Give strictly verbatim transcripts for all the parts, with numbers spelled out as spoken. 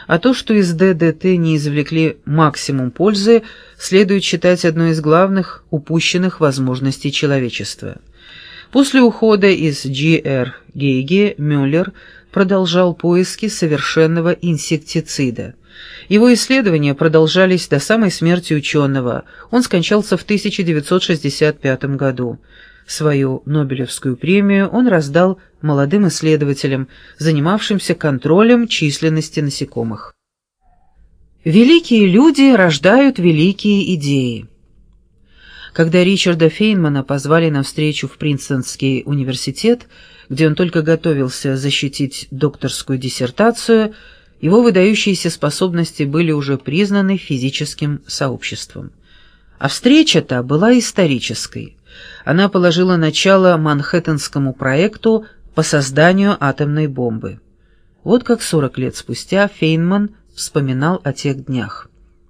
А то, что из Д Д Т не извлекли максимум пользы, следует считать одной из главных упущенных возможностей человечества. После ухода из Джи Р Гейге Мюллер продолжал поиски совершенного инсектицида. Его исследования продолжались до самой смерти ученого. Он скончался в тысяча девятьсот шестьдесят пятом году. Свою Нобелевскую премию он раздал молодым исследователям, занимавшимся контролем численности насекомых. Великие люди рождают великие идеи. Когда Ричарда Фейнмана позвали на встречу в Принстонский университет, где он только готовился защитить докторскую диссертацию, его выдающиеся способности были уже признаны физическим сообществом. А встреча-то была исторической. Она положила начало Манхэттенскому проекту по созданию атомной бомбы. Вот как сорок лет спустя Фейнман вспоминал о тех днях.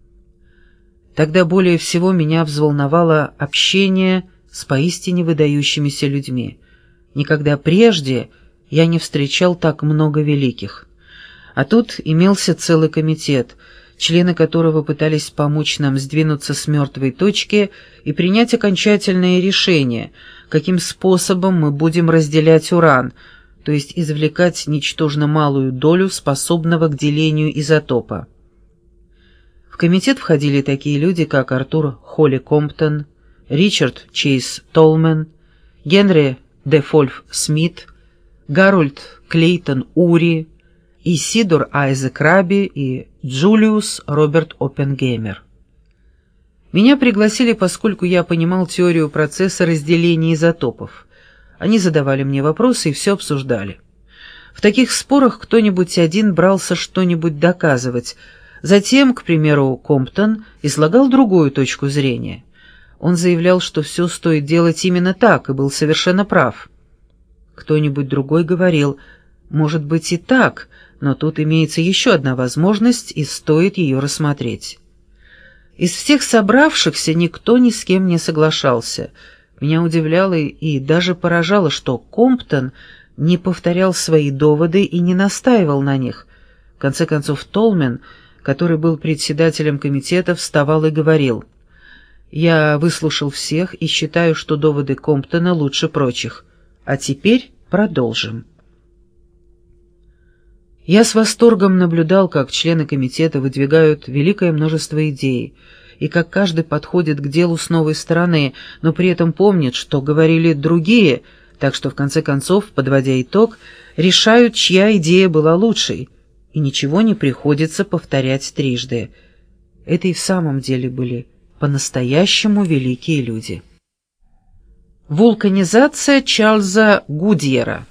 Тогда более всего меня взволновало общение с поистине выдающимися людьми. Никогда прежде я не встречал так много великих. А тут имелся целый комитет, члены которого пытались помочь нам сдвинуться с мертвой точки и принять окончательное решение, каким способом мы будем разделять уран, то есть извлекать ничтожно малую долю способного к делению изотопа. В комитет входили такие люди, как Артур Холли Комптон, Ричард Чейз Толмен, Генри Дефольф Смит, Гарольд Клейтон Ури, Исидор Айзек Раби и Джулиус Роберт Оппенгеймер. Меня пригласили, поскольку я понимал теорию процесса разделения изотопов. Они задавали мне вопросы и все обсуждали. В таких спорах кто-нибудь один брался что-нибудь доказывать. Затем, к примеру, Комптон излагал другую точку зрения. Он заявлял, что все стоит делать именно так, и был совершенно прав. Кто-нибудь другой говорил: может быть и так, но тут имеется еще одна возможность, и стоит ее рассмотреть. Из всех собравшихся никто ни с кем не соглашался. Меня удивляло и даже поражало, что Комптон не повторял свои доводы и не настаивал на них. В конце концов, Толмен, который был председателем комитета, вставал и говорил: «Я выслушал всех и считаю, что доводы Комптона лучше прочих. А теперь продолжим». Я с восторгом наблюдал, как члены комитета выдвигают великое множество идей, и как каждый подходит к делу с новой стороны, но при этом помнит, что говорили другие, так что в конце концов, подводя итог, решают, чья идея была лучшей, и ничего не приходится повторять трижды. Это и в самом деле были по-настоящему великие люди. Вулканизация Чарльза Гудьера.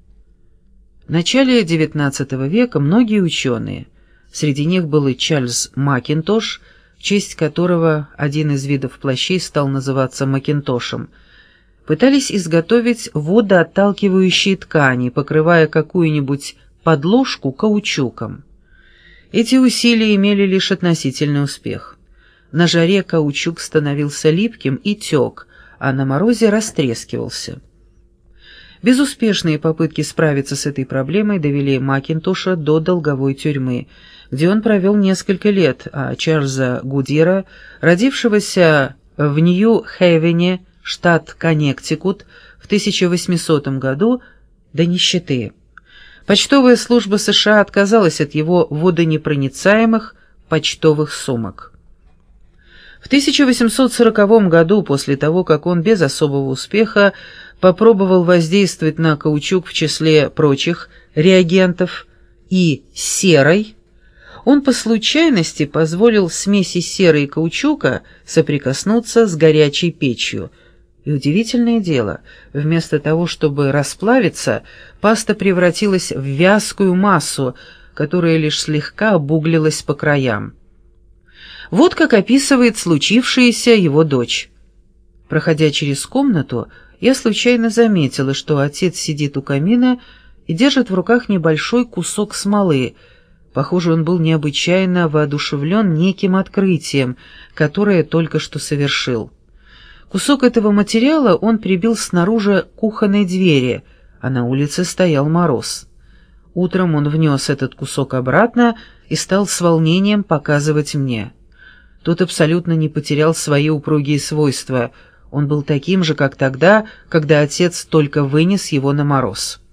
В начале девятнадцатого века многие ученые, среди них был и Чарльз Макинтош, в честь которого один из видов плащей стал называться макинтошем, пытались изготовить водоотталкивающие ткани, покрывая какую-нибудь подложку каучуком. Эти усилия имели лишь относительный успех. На жаре каучук становился липким и тек, а на морозе растрескивался. Безуспешные попытки справиться с этой проблемой довели Макинтоша до долговой тюрьмы, где он провел несколько лет, а Чарльза Гудьера, родившегося в Нью-Хейвене, штат Коннектикут, в тысяча восьмисотом году, до нищеты. Почтовая служба США отказалась от его водонепроницаемых почтовых сумок. В тысяча восемьсот сороковом году, после того, как он без особого успеха попробовал воздействовать на каучук в числе прочих реагентов и серой, он по случайности позволил смеси серы и каучука соприкоснуться с горячей печью. И удивительное дело, вместо того, чтобы расплавиться, паста превратилась в вязкую массу, которая лишь слегка обуглилась по краям. Вот как описывает случившееся его дочь. Проходя через комнату, я случайно заметила, что отец сидит у камина и держит в руках небольшой кусок смолы. Похоже, он был необычайно воодушевлен неким открытием, которое только что совершил. Кусок этого материала он прибил снаружи кухонной двери, а на улице стоял мороз. Утром он внес этот кусок обратно и стал с волнением показывать мне. Тот абсолютно не потерял свои упругие свойства. Он был таким же, как тогда, когда отец только вынес его на мороз.